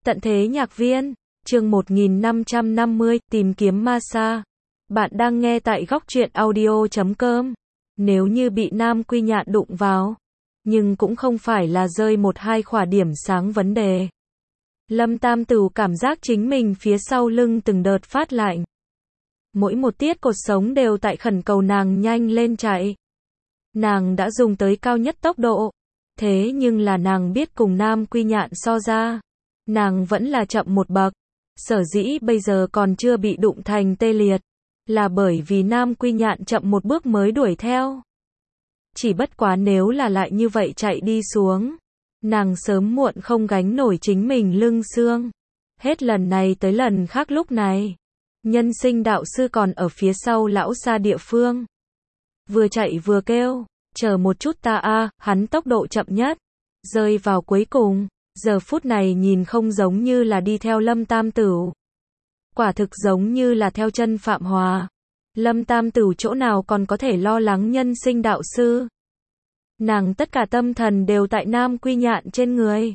Tận thế nhạc viên, chương 1550, tìm kiếm ma sa. Bạn đang nghe tại góc truyện audio.com. Nếu như bị Nam Quy Nhạn đụng vào, nhưng cũng không phải là rơi một hai khỏa điểm sáng vấn đề. Lâm Tam Tửu cảm giác chính mình phía sau lưng từng đợt phát lạnh. Mỗi một tiết cột sống đều tại khẩn cầu nàng nhanh lên chạy. Nàng đã dùng tới cao nhất tốc độ. Thế nhưng là nàng biết cùng Nam Quy Nhạn so ra, nàng vẫn là chậm một bậc. Sở dĩ bây giờ còn chưa bị đụng thành tê liệt, là bởi vì Nam Quy Nhạn chậm một bước mới đuổi theo. Chỉ bất quá nếu là lại như vậy chạy đi xuống, nàng sớm muộn không gánh nổi chính mình lưng xương. Hết lần này tới lần khác lúc này, nhân sinh đạo sư còn ở phía sau lão xa địa phương. Vừa chạy vừa kêu, chờ một chút ta a, hắn tốc độ chậm nhất, rơi vào cuối cùng, giờ phút này nhìn không giống như là đi theo Lâm Tam Tửu. Quả thực giống như là theo chân Phạm Hòa. Lâm Tam Tửu chỗ nào còn có thể lo lắng nhân sinh đạo sư. Nàng tất cả tâm thần đều tại Nam Quy Nhạn trên người.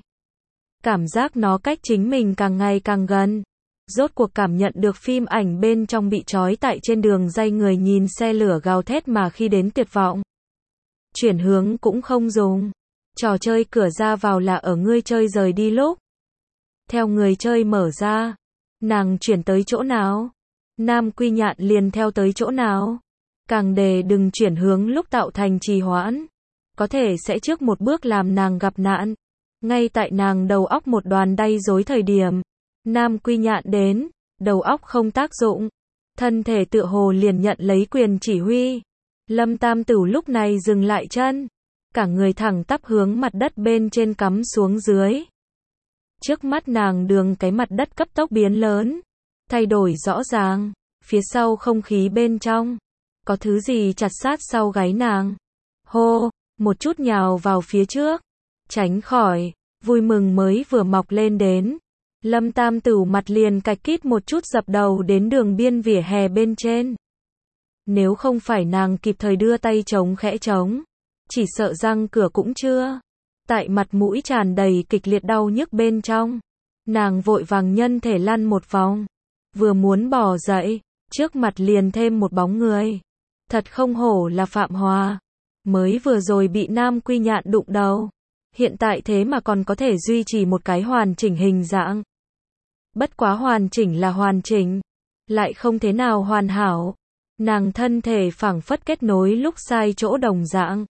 Cảm giác nó cách chính mình càng ngày càng gần. Rốt cuộc cảm nhận được phim ảnh bên trong bị trói tại trên đường dây người nhìn xe lửa gào thét mà khi đến tuyệt vọng. Chuyển hướng cũng không dùng. Trò chơi cửa ra vào là ở ngươi chơi rời đi lúc. Theo người chơi mở ra, nàng chuyển tới chỗ nào, Nam Quy Nhạn liền theo tới chỗ nào. Càng đề đừng chuyển hướng lúc tạo thành trì hoãn, có thể sẽ trước một bước làm nàng gặp nạn. Ngay tại nàng đầu óc một đoàn đay rối thời điểm, Nam Quy Nhạn đến, đầu óc không tác dụng, thân thể tựa hồ liền nhận lấy quyền chỉ huy. Lâm Tam Tửu lúc này dừng lại chân, cả người thẳng tắp hướng mặt đất bên trên cắm xuống dưới. Trước mắt nàng đường cái mặt đất cấp tốc biến lớn, thay đổi rõ ràng, phía sau không khí bên trong, có thứ gì chặt sát sau gáy nàng. Hô, một chút nhào vào phía trước, tránh khỏi, vui mừng mới vừa mọc lên đến. Lâm Tam Tửu mặt liền cạch kít một chút dập đầu đến đường biên vỉa hè bên trên. Nếu không phải nàng kịp thời đưa tay chống khẽ chống, chỉ sợ răng cửa cũng chưa. Tại mặt mũi tràn đầy kịch liệt đau nhức bên trong, nàng vội vàng nhân thể lăn một vòng, vừa muốn bò dậy, trước mặt liền thêm một bóng người. Thật không hổ là Phạm Hòa, mới vừa rồi bị Nam Quy Nhạn đụng đầu, hiện tại thế mà còn có thể duy trì một cái hoàn chỉnh hình dạng. Bất quá hoàn chỉnh là hoàn chỉnh, lại không thế nào hoàn hảo. Nàng thân thể phảng phất kết nối lúc sai chỗ đồng dạng.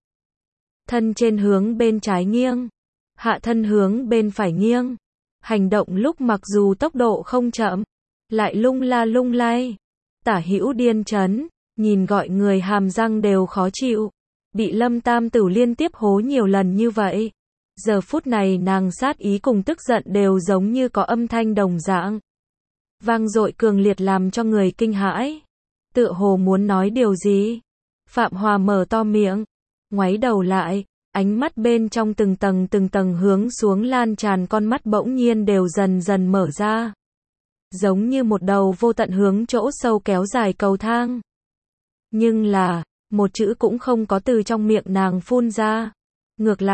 Thân trên hướng bên trái nghiêng, hạ thân hướng bên phải nghiêng. Hành động lúc mặc dù tốc độ không chậm, lại lung la lung lay, tả hữu điên chấn, nhìn gọi người hàm răng đều khó chịu. Bị Lâm Tam Tửu liên tiếp hố nhiều lần như vậy, giờ phút này nàng sát ý cùng tức giận đều giống như có âm thanh đồng dạng, vang dội cường liệt làm cho người kinh hãi. Tựa hồ muốn nói điều gì. Phạm Hòa mở to miệng, ngoáy đầu lại, ánh mắt bên trong từng tầng hướng xuống lan tràn con mắt bỗng nhiên đều dần dần mở ra. Giống như một đầu vô tận hướng chỗ sâu kéo dài cầu thang. Nhưng là, một chữ cũng không có từ trong miệng nàng phun ra. Ngược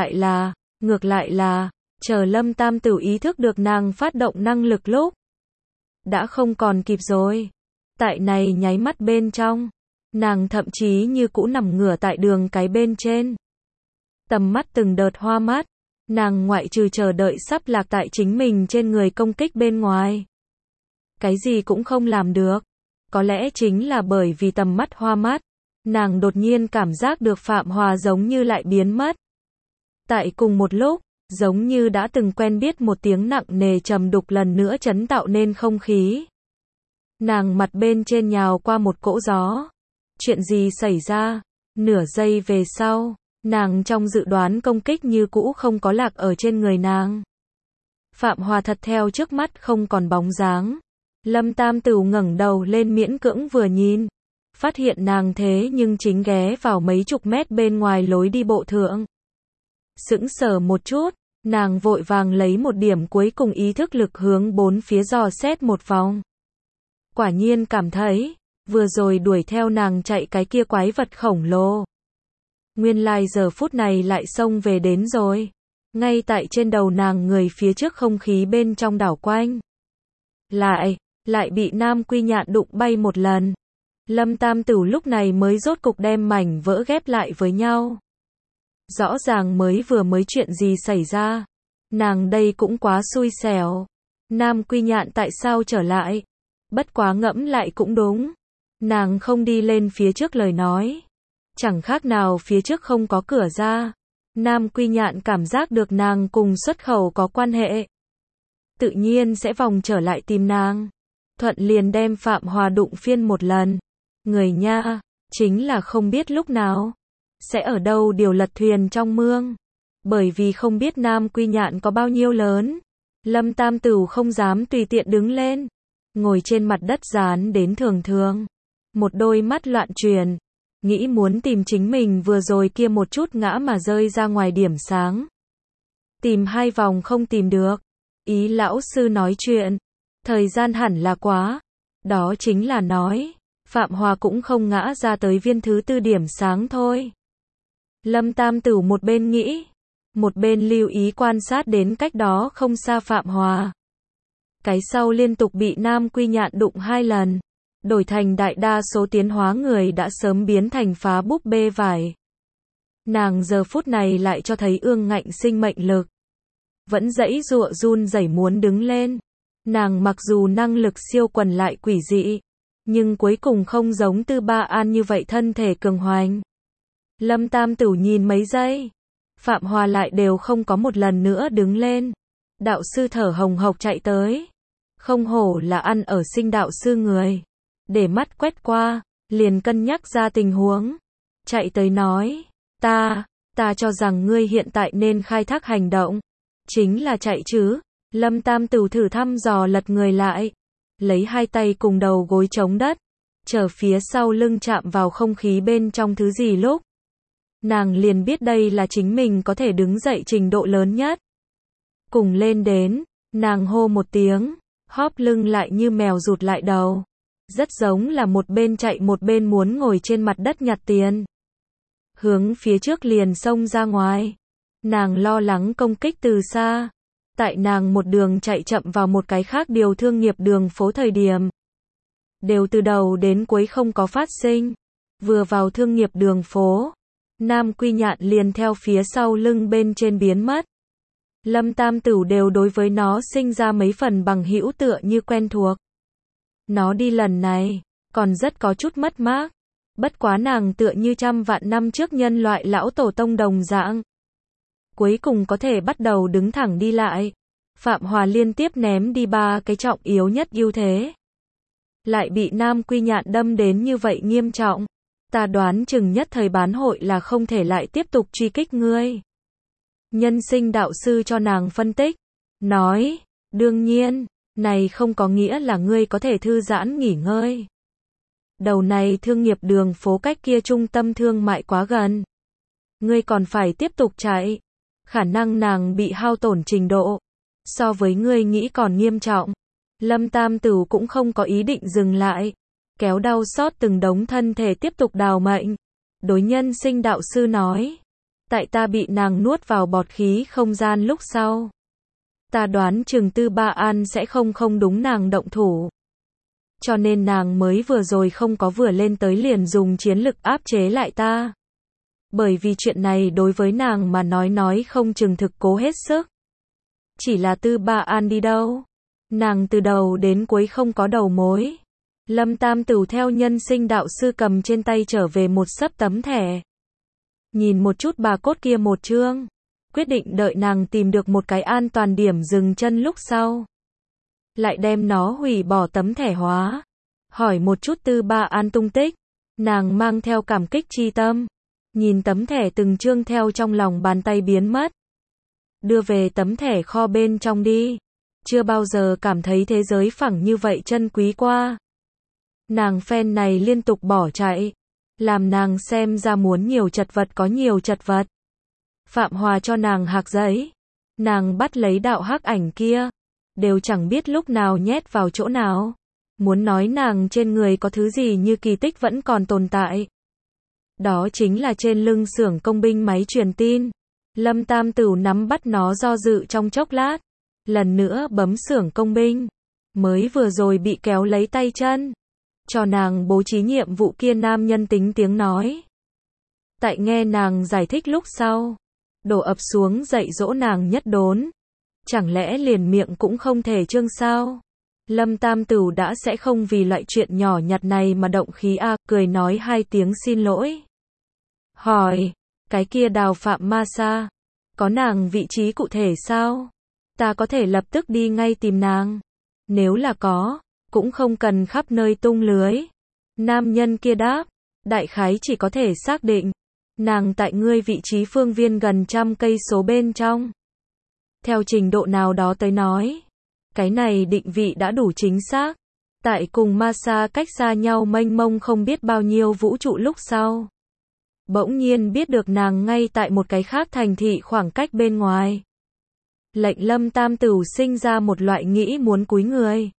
lại là, chờ Lâm Tam Tửu ý thức được nàng phát động năng lực lúc, đã không còn kịp rồi. Tại này nháy mắt bên trong, nàng thậm chí như cũ nằm ngửa tại đường cái bên trên. Tầm mắt từng đợt hoa mắt, nàng ngoại trừ chờ đợi sắp lạc tại chính mình trên người công kích bên ngoài. Cái gì cũng không làm được. Có lẽ chính là bởi vì tầm mắt hoa mắt, nàng đột nhiên cảm giác được Phạm Hòa giống như lại biến mất. Tại cùng một lúc, giống như đã từng quen biết một tiếng nặng nề trầm đục lần nữa chấn tạo nên không khí. Nàng mặt bên trên nhào qua một cỗ gió. Chuyện gì xảy ra? Nửa giây về sau, nàng trong dự đoán công kích như cũ không có lạc ở trên người nàng. Phạm Hòa thật theo trước mắt không còn bóng dáng. Lâm Tam Tửu ngẩng đầu lên miễn cưỡng vừa nhìn, phát hiện nàng thế nhưng chính ghé vào mấy chục mét bên ngoài lối đi bộ thượng. Sững sờ một chút, nàng vội vàng lấy một điểm cuối cùng ý thức lực hướng bốn phía dò xét một vòng. Quả nhiên cảm thấy, vừa rồi đuổi theo nàng chạy cái kia quái vật khổng lồ. Nguyên lai giờ phút này lại xông về đến rồi. Ngay tại trên đầu nàng người phía trước không khí bên trong đảo quanh. Lại bị Nam Quy Nhạn đụng bay một lần. Lâm Tam Tửu lúc này mới rốt cục đem mảnh vỡ ghép lại với nhau. Rõ ràng mới chuyện gì xảy ra. Nàng đây cũng quá xui xẻo. Nam Quy Nhạn tại sao trở lại? Bất quá ngẫm lại cũng đúng. Nàng không đi lên phía trước lời nói. Chẳng khác nào phía trước không có cửa ra. Nam Quy Nhạn cảm giác được nàng cùng xuất khẩu có quan hệ. Tự nhiên sẽ vòng trở lại tìm nàng. Thuận liền đem Phạm Hòa đụng phiên một lần. Người nha, chính là không biết lúc nào sẽ ở đâu điều lật thuyền trong mương. Bởi vì không biết Nam Quy Nhạn có bao nhiêu lớn. Lâm Tam Tửu không dám tùy tiện đứng lên. Ngồi trên mặt đất dán đến thường thường. Một đôi mắt loạn chuyển. Nghĩ muốn tìm chính mình vừa rồi kia một chút ngã mà rơi ra ngoài điểm sáng. Tìm 2 vòng không tìm được. Ý lão sư nói chuyện. Thời gian hẳn là quá. Đó chính là nói. Phạm Hòa cũng không ngã ra tới viên thứ 4 điểm sáng thôi. Lâm Tam Tửu một bên nghĩ. Một bên lưu ý quan sát đến cách đó không xa Phạm Hòa. Cái sau liên tục bị Nam Quy Nhạn đụng 2 lần. Đổi thành đại đa số tiến hóa người đã sớm biến thành phá búp bê vải. Nàng giờ phút này lại cho thấy ương ngạnh sinh mệnh lực. Vẫn giãy giụa run rẩy muốn đứng lên. Nàng mặc dù năng lực siêu quần lại quỷ dị, nhưng cuối cùng không giống Tư Ba An như vậy thân thể cường hoành. Lâm Tam Tửu nhìn mấy giây. Phạm Hòa lại đều không có một lần nữa đứng lên. Đạo sư thở hồng hộc chạy tới. Không hổ là ăn ở sinh đạo sư người. Để mắt quét qua, liền cân nhắc ra tình huống. Chạy tới nói, ta cho rằng ngươi hiện tại nên khai thác hành động. Chính là chạy chứ. Lâm Tam Tửu thử thăm dò lật người lại. Lấy 2 tay cùng đầu gối chống đất. Trở phía sau lưng chạm vào không khí bên trong thứ gì lúc. Nàng liền biết đây là chính mình có thể đứng dậy trình độ lớn nhất. Cùng lên đến, nàng hô một tiếng, hóp lưng lại như mèo rụt lại đầu. Rất giống là một bên chạy một bên muốn ngồi trên mặt đất nhặt tiền. Hướng phía trước liền xông ra ngoài. Nàng lo lắng công kích từ xa. Tại nàng một đường chạy chậm vào một cái khác điều thương nghiệp đường phố thời điểm. Đều từ đầu đến cuối không có phát sinh. Vừa vào thương nghiệp đường phố. Nam Quy Nhạn liền theo phía sau lưng bên trên biến mất. Lâm Tam Tửu đều đối với nó sinh ra mấy phần bằng hữu tựa như quen thuộc. Nó đi lần này, còn rất có chút mất mát. Bất quá nàng tựa như trăm vạn năm trước nhân loại lão tổ tông đồng dạng. Cuối cùng có thể bắt đầu đứng thẳng đi lại. Phạm Hòa liên tiếp ném đi 3 cái trọng yếu nhất ưu thế. Lại bị Nam Quy Nhạn đâm đến như vậy nghiêm trọng. Ta đoán chừng nhất thời bán hội là không thể lại tiếp tục truy kích ngươi. Nhân sinh đạo sư cho nàng phân tích. Nói, đương nhiên, này không có nghĩa là ngươi có thể thư giãn nghỉ ngơi. Đầu này thương nghiệp đường phố cách kia trung tâm thương mại quá gần. Ngươi còn phải tiếp tục chạy. Khả năng nàng bị hao tổn trình độ. So với ngươi nghĩ còn nghiêm trọng. Lâm Tam Tửu cũng không có ý định dừng lại. Kéo đau xót từng đống thân thể tiếp tục đào mệnh. Đối nhân sinh đạo sư nói. Tại ta bị nàng nuốt vào bọt khí không gian lúc sau. Ta đoán chừng Tư Ba An sẽ không đúng nàng động thủ. Cho nên nàng mới vừa rồi không có vừa lên tới liền dùng chiến lực áp chế lại ta. Bởi vì chuyện này đối với nàng mà nói không chừng thực cố hết sức. Chỉ là Tư Ba An đi đâu? Nàng từ đầu đến cuối không có đầu mối. Lâm Tam Tửu theo nhân sinh đạo sư cầm trên tay trở về một xấp tấm thẻ. Nhìn một chút bà cốt kia một chương. Quyết định đợi nàng tìm được một cái an toàn điểm dừng chân lúc sau. Lại đem nó hủy bỏ tấm thẻ hóa. Hỏi một chút Tư Ba An tung tích. Nàng mang theo cảm kích chi tâm. Nhìn tấm thẻ từng chương theo trong lòng bàn tay biến mất. Đưa về tấm thẻ kho bên trong đi. Chưa bao giờ cảm thấy thế giới phẳng như vậy chân quý qua. Nàng phen này liên tục bỏ chạy. Làm nàng xem ra muốn nhiều chật vật có nhiều chật vật. Phạm Hòa cho nàng hạc giấy. Nàng bắt lấy đạo hắc ảnh kia. Đều chẳng biết lúc nào nhét vào chỗ nào. Muốn nói nàng trên người có thứ gì như kỳ tích vẫn còn tồn tại. Đó chính là trên lưng xưởng công binh máy truyền tin. Lâm Tam Tửu nắm bắt nó do dự trong chốc lát, lần nữa bấm xưởng công binh. Mới vừa rồi bị kéo lấy tay chân, cho nàng bố trí nhiệm vụ kia nam nhân tính tiếng nói. Tại nghe nàng giải thích lúc sau, đổ ập xuống dạy dỗ nàng nhất đốn. Chẳng lẽ liền miệng cũng không thể trương sao? Lâm Tam Tửu đã sẽ không vì loại chuyện nhỏ nhặt này mà động khí a, cười nói hai tiếng xin lỗi. Hỏi, cái kia Đào Phạm ma sa, có nàng vị trí cụ thể sao? Ta có thể lập tức đi ngay tìm nàng. Nếu là có, cũng không cần khắp nơi tung lưới. Nam nhân kia đáp, đại khái chỉ có thể xác định, nàng tại ngươi vị trí phương viên gần 100 cây số bên trong. Theo trình độ nào đó tới nói, cái này định vị đã đủ chính xác. Tại cùng ma sa cách xa nhau mênh mông không biết bao nhiêu vũ trụ lúc sau, bỗng nhiên biết được nàng ngay tại một cái khác thành thị khoảng cách bên ngoài. Lệnh Lâm Tam Tửu sinh ra một loại nghĩ muốn cúi người,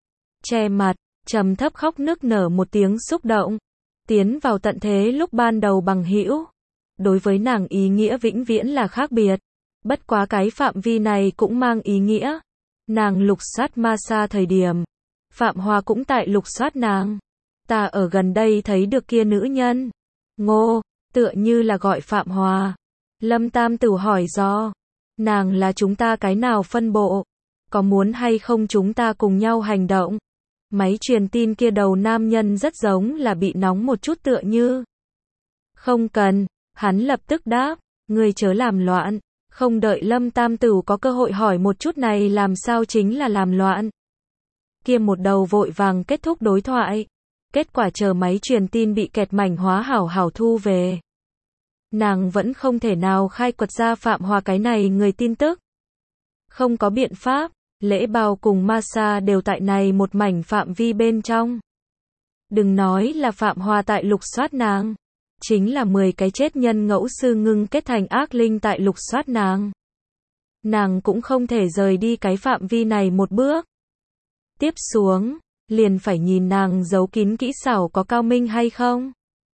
che mặt, trầm thấp khóc nức nở một tiếng xúc động. Tiến vào tận thế lúc ban đầu bằng hữu, đối với nàng ý nghĩa vĩnh viễn là khác biệt. Bất quá cái phạm vi này cũng mang ý nghĩa. Nàng lục soát ma sa thời điểm, Phạm Hòa cũng tại lục soát nàng. Ta ở gần đây thấy được kia nữ nhân. Ngô, tựa như là gọi Phạm Hòa. Lâm Tam Tửu hỏi do, nàng là chúng ta cái nào phân bộ? Có muốn hay không chúng ta cùng nhau hành động? Máy truyền tin kia đầu nam nhân rất giống là bị nóng một chút tựa như. Không cần, hắn lập tức đáp, ngươi chớ làm loạn. Không đợi Lâm Tam Tửu có cơ hội hỏi một chút này làm sao chính là làm loạn. Kia một đầu vội vàng kết thúc đối thoại. Kết quả chờ máy truyền tin bị kẹt mảnh hóa hảo hảo thu về. Nàng vẫn không thể nào khai quật ra Phạm Hòa cái này người tin tức. Không có biện pháp, lễ bao cùng ma sa đều tại này một mảnh phạm vi bên trong. Đừng nói là Phạm Hòa tại lục soát nàng. Chính là 10 cái chết nhân ngẫu sư ngưng kết thành ác linh tại lục soát nàng. Nàng cũng không thể rời đi cái phạm vi này một bước. Tiếp xuống, liền phải nhìn nàng giấu kín kỹ xảo có cao minh hay không.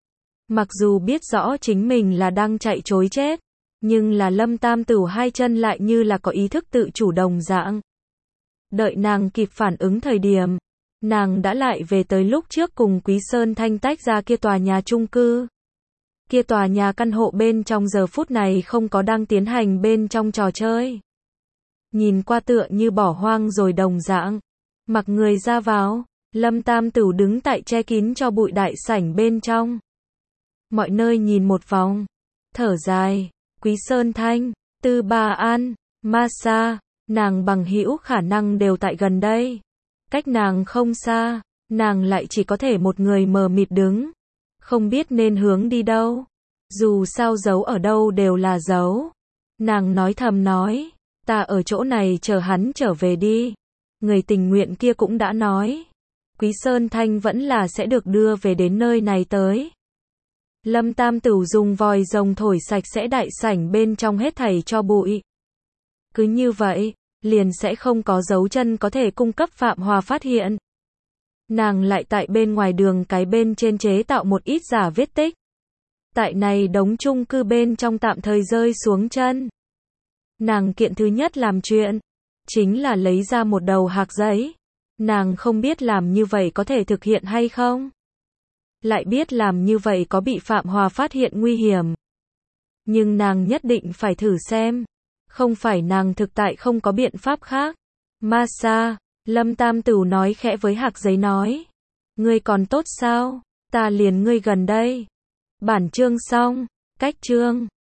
Mặc dù biết rõ chính mình là đang chạy trối chết, nhưng là Lâm Tam Tửu hai chân lại như là có ý thức tự chủ đồng dạng. Đợi nàng kịp phản ứng thời điểm, nàng đã lại về tới lúc trước cùng Quý Sơn Thanh tách ra kia tòa nhà chung cư. Kia tòa nhà căn hộ bên trong giờ phút này không có đang tiến hành bên trong trò chơi. Nhìn qua tựa như bỏ hoang rồi đồng dạng. Mặc người ra vào, Lâm Tam Tửu đứng tại che kín cho bụi đại sảnh bên trong. Mọi nơi nhìn một vòng, thở dài, Quý Sơn Thanh, Tư Ba An, Ma Sa, nàng bằng hữu khả năng đều tại gần đây. Cách nàng không xa, nàng lại chỉ có thể một người mờ mịt đứng. Không biết nên hướng đi đâu. Dù sao giấu ở đâu đều là giấu. Nàng nói thầm nói, ta ở chỗ này chờ hắn trở về đi. Người tình nguyện kia cũng đã nói, Quý Sơn Thanh vẫn là sẽ được đưa về đến nơi này tới. Lâm Tam Tửu dùng vòi rồng thổi sạch sẽ đại sảnh bên trong hết thảy cho bụi. Cứ như vậy, liền sẽ không có dấu chân có thể cung cấp Phạm Hòa phát hiện. Nàng lại tại bên ngoài đường cái bên trên chế tạo một ít giả vết tích. Tại này đống chung cư bên trong tạm thời rơi xuống chân. Nàng kiện thứ nhất làm chuyện, chính là lấy ra một đầu hạc giấy. Nàng không biết làm như vậy có thể thực hiện hay không. Lại biết làm như vậy có bị Phạm Hòa phát hiện nguy hiểm. Nhưng nàng nhất định phải thử xem. Không phải nàng thực tại không có biện pháp khác. Ma sa, Lâm Tam Tửu nói khẽ với hạc giấy nói. Ngươi còn tốt sao? Ta liền ngươi gần đây. Bản chương xong. Cách chương.